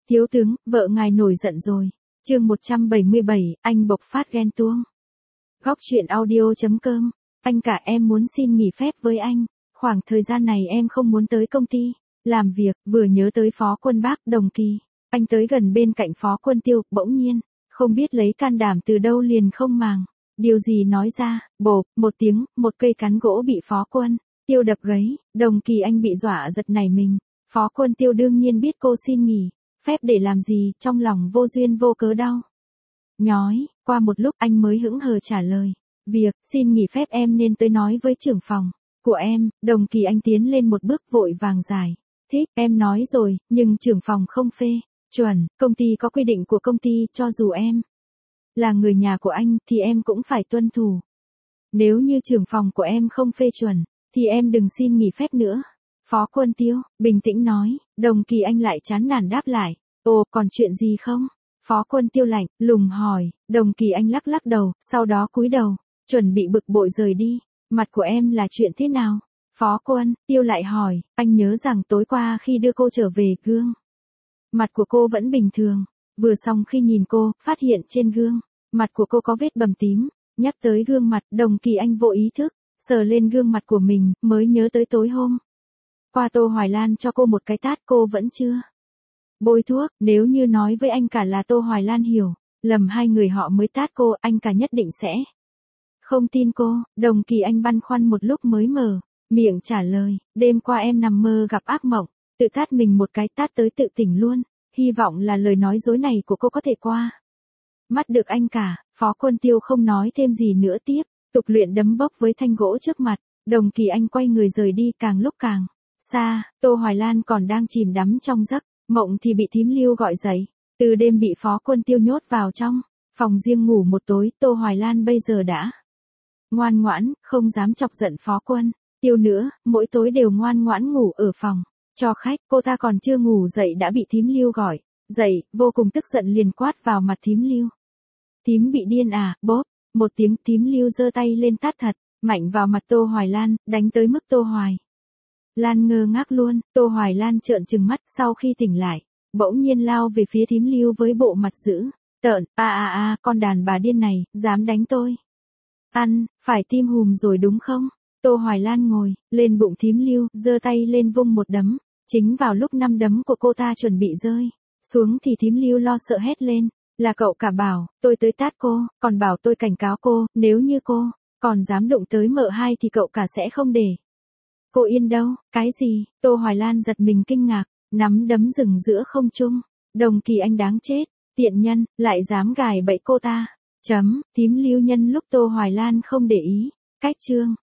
Thiếu tướng, vợ ngài nổi giận rồi. Chương 177, anh bộc phát ghen tuông. Góc truyện audio.com. Anh cả, em muốn xin nghỉ phép với anh. Khoảng thời gian này em không muốn tới công ty làm việc. Vừa nhớ tới Phó Quân Bác Đồng Kỳ. Anh tới gần bên cạnh Phó Quân Tiêu, bỗng nhiên, không biết lấy can đảm từ đâu liền không màng điều gì nói ra. Bộp một tiếng, một cây cán gỗ bị Phó Quân Tiêu đập gãy. Đồng Kỳ anh bị dọa giật nảy mình. Phó Quân Tiêu đương nhiên biết cô xin nghỉ phép để làm gì, trong lòng vô duyên vô cớ đau nhói. Qua một lúc anh mới hững hờ trả lời. Việc xin nghỉ phép em nên tới nói với trưởng phòng của em. Đồng Kỳ anh tiến lên một bước vội vàng giải thích. Em nói rồi, nhưng trưởng phòng không phê chuẩn. Công ty có quy định của công ty, cho dù em là người nhà của anh thì em cũng phải tuân thủ. Nếu như trưởng phòng của em không phê chuẩn thì em đừng xin nghỉ phép nữa. Phó Quân Tiêu bình tĩnh nói. Đồng Kỳ anh lại chán nản đáp lại. Ồ, còn chuyện gì không? Phó Quân Tiêu lạnh lùng hỏi. Đồng Kỳ anh lắc lắc đầu, sau đó cúi đầu, chuẩn bị bực bội rời đi. Mặt của em là chuyện thế nào? Phó Quân Tiêu lại hỏi. Anh nhớ rằng tối qua khi đưa cô trở về, gương mặt của cô vẫn bình thường. Vừa xong khi nhìn cô, phát hiện trên gương mặt của cô có vết bầm tím. Nhắc tới gương mặt, Đồng Kỳ anh vô ý thức sờ lên gương mặt của mình, mới nhớ tới tối hôm qua Tô Hoài Lan cho cô một cái tát, cô vẫn chưa bôi thuốc. Nếu như nói với anh cả là Tô Hoài Lan hiểu lầm hai người họ mới tát cô, anh cả nhất định sẽ không tin cô. Đồng Kỳ anh băn khoăn một lúc mới mở miệng trả lời. Đêm qua em nằm mơ gặp ác mộng, tự tát mình một cái, tát tới tự tỉnh luôn. Hy vọng là lời nói dối này của cô có thể qua mắt được anh cả. Phó Quân Tiêu không nói thêm gì nữa, tiếp tục luyện đấm bốc với thanh gỗ trước mặt. Đồng Kỳ anh quay người rời đi, càng lúc càng xa. Tô Hoài Lan còn đang chìm đắm trong giấc mộng thì bị thím Lưu gọi dậy. Từ đêm bị Phó Quân Tiêu nhốt vào trong phòng riêng ngủ một tối, Tô Hoài Lan bây giờ đã ngoan ngoãn, không dám chọc giận Phó Quân Tiêu nữa, mỗi tối đều ngoan ngoãn ngủ ở phòng cho khách. Cô ta còn chưa ngủ dậy đã bị thím Lưu gọi dậy, vô cùng tức giận liền quát vào mặt thím Lưu. Thím bị điên à? Bóp một tiếng, thím Lưu giơ tay lên tát thật mạnh vào mặt Tô Hoài Lan, đánh tới mức Tô Hoài Lan ngơ ngác luôn. Tô Hoài Lan trợn trừng mắt, sau khi tỉnh lại, bỗng nhiên lao về phía thím Lưu với bộ mặt dữ tợn. Con đàn bà điên này, dám đánh tôi. Ăn, phải tim hùm rồi đúng không? Tô Hoài Lan ngồi lên bụng thím Lưu, giơ tay lên vung một đấm. Chính vào lúc năm đấm của cô ta chuẩn bị rơi xuống thì thím Lưu lo sợ hét lên. Là cậu cả bảo tôi tới tát cô, còn bảo tôi cảnh cáo cô, nếu như cô còn dám đụng tới mợ hai thì cậu cả sẽ không để cô yên đâu. Cái gì? Tô Hoài Lan giật mình kinh ngạc, nắm đấm dừng giữa không trung. Đồng Kỳ anh đáng chết, tiện nhân, lại dám gài bẫy cô ta. Thím Lưu nhân lúc Tô Hoài Lan không để ý, cách chương